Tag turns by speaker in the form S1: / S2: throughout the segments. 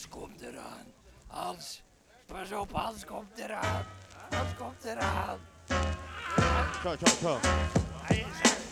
S1: Hans komt eraan. Hans, pas op, Hans komt eraan. Hans komt eraan.
S2: Zo.
S1: Hij is er.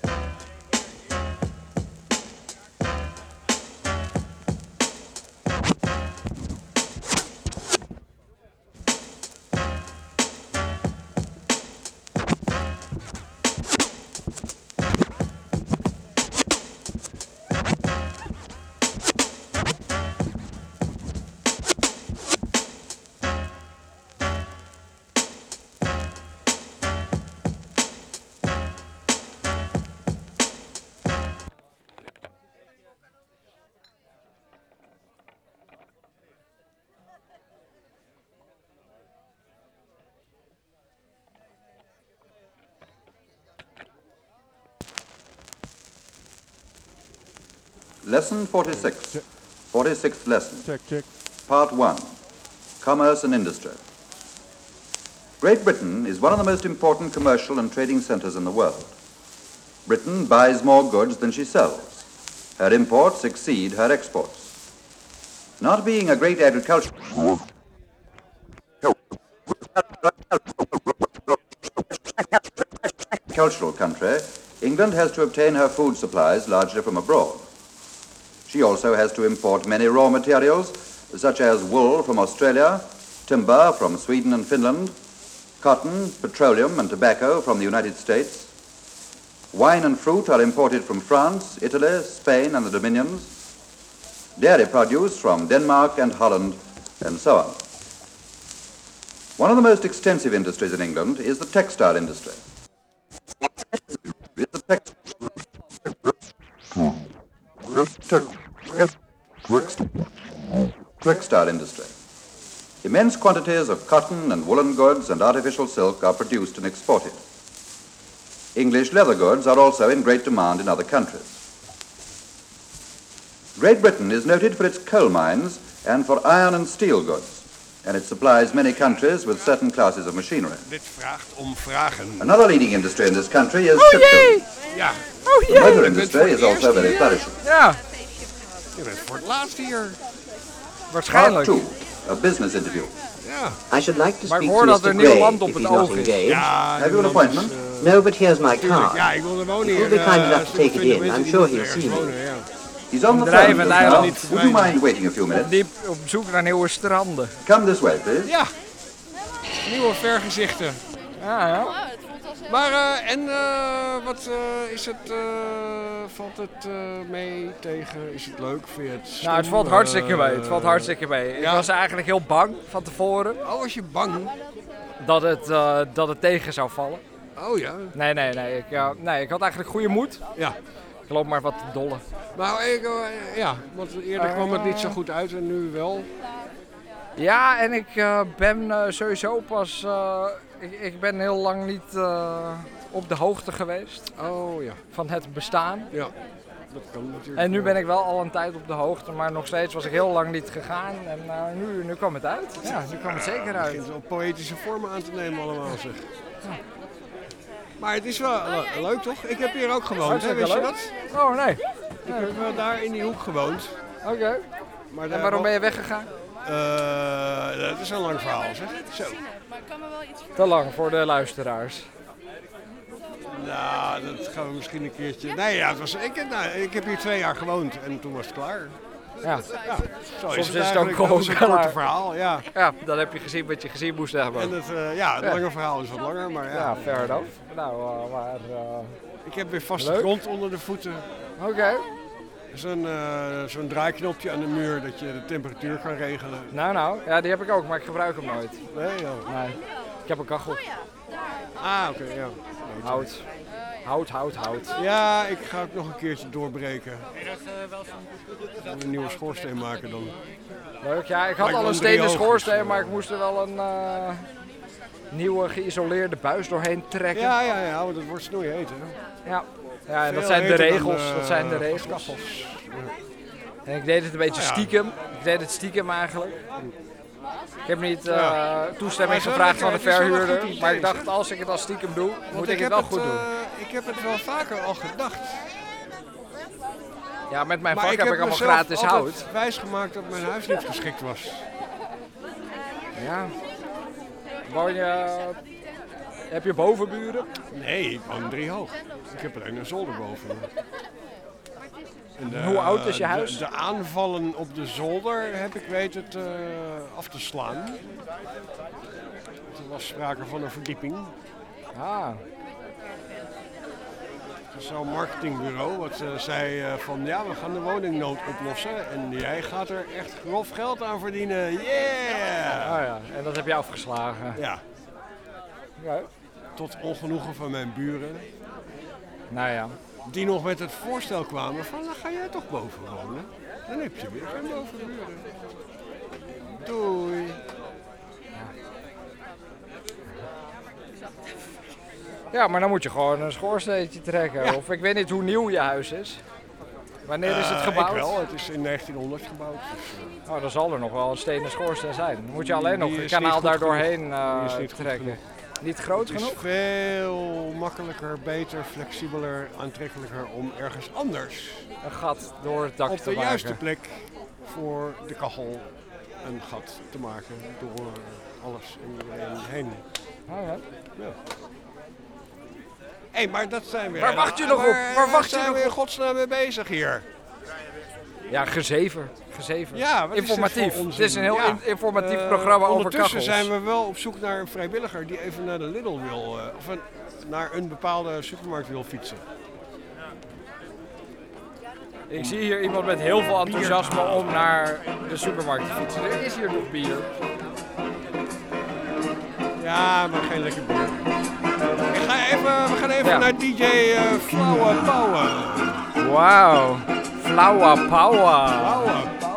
S3: Lesson 46. 46th lesson.
S2: Check.
S3: Part 1. Commerce and Industry. Great Britain is one of the most important commercial and trading centres in the world. Britain buys more goods than she sells. Her imports exceed her exports. Not being a great agricultural country, England has to obtain her food supplies largely from abroad. She also has to import many raw materials, such as wool from Australia, timber from Sweden and Finland, cotton, petroleum and tobacco from the United States. Wine and fruit are imported from France, Italy, Spain and the Dominions. Dairy produce from Denmark and Holland, and so on. One of the most extensive industries in England is the textile industry. Textile industry. Immense quantities of cotton and woolen goods and artificial silk are produced and exported. English leather goods are also in great demand in other countries. Great Britain is noted for its coal mines and for iron and steel goods, and it supplies many countries with certain classes of machinery.
S4: Dit vraagt om vragen.
S3: Another leading industry in this country is shipbuilding.
S4: Ja.
S3: The motor industry is also very flourishing.
S5: Ja,
S4: Je bent voor het laatst hier.
S5: waarschijnlijk.
S3: Part 2, a business interview.
S4: Ja.
S6: I should like to
S5: Maar ik
S6: speak
S5: hoor
S6: to
S5: dat
S6: Mr.
S5: er een nieuw
S6: Gray
S5: land op
S6: if
S5: het
S6: he's not
S5: oog is.
S6: engaged.
S4: Ja,
S3: Have you an appointment?
S6: No, but here's my card.
S4: Ja, ik wil er wonen
S6: If
S4: hier.
S6: you'll be kind enough to take it
S4: 20
S6: in,
S4: mensen
S6: I'm
S4: die
S6: sure
S4: moeten
S6: he'll
S4: ergens
S6: see me.
S4: wonen, ja.
S3: He's on the
S5: Bedrijven
S3: phone just
S5: eiland
S3: now.
S5: niet
S3: Would you mind waiting a few minutes?
S5: Diep op zoek naar nieuwe stranden.
S3: Come this way, please.
S4: Ja. Nieuwe vergezichten.
S5: Ja.
S4: Maar wat is het? Valt het mee tegen? Is het leuk? Vind je het stom?
S5: Nou, het valt hartstikke mee. Het valt hartstikke mee. Ik
S4: ja.
S5: was eigenlijk heel bang van tevoren
S4: Oh, was je bang?
S5: dat het tegen zou vallen.
S4: Oh ja.
S5: Nee, ik had eigenlijk goede moed.
S4: Ja.
S5: Ik loop maar wat te dollen.
S4: Nou, ja, want eerder kwam het niet zo goed uit en nu wel.
S5: Ja, en ik ben sowieso pas... Ik ben heel lang niet op de hoogte geweest
S4: Oh ja.
S5: van het bestaan.
S4: Ja. Dat kan natuurlijk.
S5: En nu ben ik wel al een tijd op de hoogte, maar nog steeds was ik heel lang niet gegaan. En nu kwam het uit. Ja, nu kwam het zeker
S4: Het
S5: uit.
S4: begint wel poëtische vormen aan te nemen allemaal, zeg. Maar het is wel leuk, toch? Ik heb hier ook gewoond, hè? Wist je dat?
S5: Oh, nee.
S4: Ik heb daar in die hoek gewoond.
S5: Oké.
S4: Maar
S5: En waarom ben je weggegaan?
S4: Dat is een lang verhaal, zeg. Zo.
S5: Te lang voor de luisteraars.
S4: Nou, dat gaan we misschien een keertje... Nee, ja, ik heb hier 2 jaar gewoond en toen was het klaar.
S5: Ja.
S4: Ja, zo
S5: Soms
S4: is
S5: is
S4: het
S5: het ook
S4: eigenlijk.
S5: gewoon
S4: Dat is een korte
S5: klaar.
S4: verhaal, ja.
S5: Ja, dan heb je gezien wat je gezien moest hebben.
S4: En het lange verhaal is wat langer, maar ja.
S5: Ja, fair enough. Nou, maar...
S4: Ik heb weer vaste
S5: Leuk.
S4: grond onder de voeten.
S5: Oké.
S4: Zo'n draaiknopje aan de muur dat je de temperatuur kan regelen.
S5: Nou, ja, die heb ik ook, maar ik gebruik hem nooit.
S4: Nee, ja.
S5: Nee. Ik heb een kachel.
S4: Ah, oké, ja.
S5: Hout.
S4: Ja, ik ga ook nog een keertje doorbreken. Een nieuwe schoorsteen maken dan.
S5: Leuk, ja, ik had
S4: Lijkt
S5: al
S4: wel
S5: een
S4: een
S5: stenen
S4: driehoog,
S5: schoorsteen,
S4: dus,
S5: maar ik moest er wel een nieuwe geïsoleerde buis doorheen trekken.
S4: Ja, want het wordt snoeiheet, hè.
S5: Ja, en dat
S4: Veel
S5: zijn de
S4: heter dan,
S5: regels. Dat zijn de regels.
S4: gaskachels.
S5: En ik deed het een beetje
S4: Nou ja.
S5: stiekem. Ik deed het stiekem eigenlijk. Ik heb niet toestemming
S4: Maar
S5: gevraagd
S4: zo
S5: van de
S4: lekker, het is wel een
S5: verhuurder.
S4: goed idee,
S5: Maar ik dacht,
S4: zeg.
S5: als ik het als stiekem doe, moet ik het
S4: heb
S5: wel goed doen.
S4: Ik heb het wel vaker al gedacht.
S5: Ja, met mijn
S4: Maar
S5: vak
S4: ik
S5: heb ik
S4: heb
S5: allemaal
S4: mezelf
S5: gratis
S4: altijd
S5: hout.
S4: wijsgemaakt dat mijn huis niet geschikt was.
S5: Ja. Woon je... Heb je bovenburen?
S4: Nee, ik woon 3 hoog. Ik heb alleen een zolder boven. En
S5: Hoe oud is je huis?
S4: De aanvallen op de zolder heb ik weten af te slaan. Er was sprake van een verdieping.
S5: Ah.
S4: Zo'n marketingbureau wat zei van ja, we gaan de woningnood oplossen en jij gaat er echt grof geld aan verdienen. Yeah!
S5: Oh ja, en dat heb je afgeslagen.
S4: Ja,
S5: Ja.
S4: tot ongenoegen van mijn buren.
S5: Nou ja.
S4: Die nog met het voorstel kwamen van dan ga jij toch boven wonen. Dan heb je weer geen bovenburen. Doei.
S5: Ja, maar dan moet je gewoon een schoorsteentje trekken.
S4: Ja.
S5: Of ik weet niet hoe nieuw je huis is. Wanneer is het gebouwd?
S4: Ik wel, het is in 1900 gebouwd. Dus,
S5: Oh, dan zal er nog wel een stenen schoorsteen zijn. Dan moet je alleen nog
S4: Die
S5: een
S4: is
S5: kanaal
S4: niet goed
S5: daar doorheen
S4: Die is niet goed
S5: trekken.
S4: genoeg.
S5: Niet groot
S4: Het is
S5: genoeg?
S4: veel makkelijker, beter, flexibeler, aantrekkelijker om ergens anders
S5: Een gat door het dak
S4: op
S5: te
S4: de
S5: maken.
S4: juiste plek voor de kachel een gat te maken door alles en iedereen heen.
S5: Oh, ja.
S4: Hé, maar dat zijn we.
S5: Waar wacht je nog op? Waar wacht je
S4: zijn
S5: nog
S4: we in
S5: op?
S4: godsnaam mee bezig hier?
S5: Ja, gezeven.
S4: Ja, wat is dit
S5: informatief.
S4: voor
S5: Het is een heel
S4: onzin? Ja,
S5: informatief programma over
S4: ondertussen
S5: kachels.
S4: zijn we wel op zoek naar een vrijwilliger die even naar de Lidl wil, naar een bepaalde supermarkt wil fietsen.
S5: Ik zie hier iemand met heel veel enthousiasme om naar de supermarkt te fietsen. Er is hier nog bier.
S4: Ja, maar geen lekker bier. We gaan even
S5: Ja.
S4: naar DJ Flauwe Pauwen.
S5: Wauw. Flauwe Power.
S4: Flauwe Pauwen.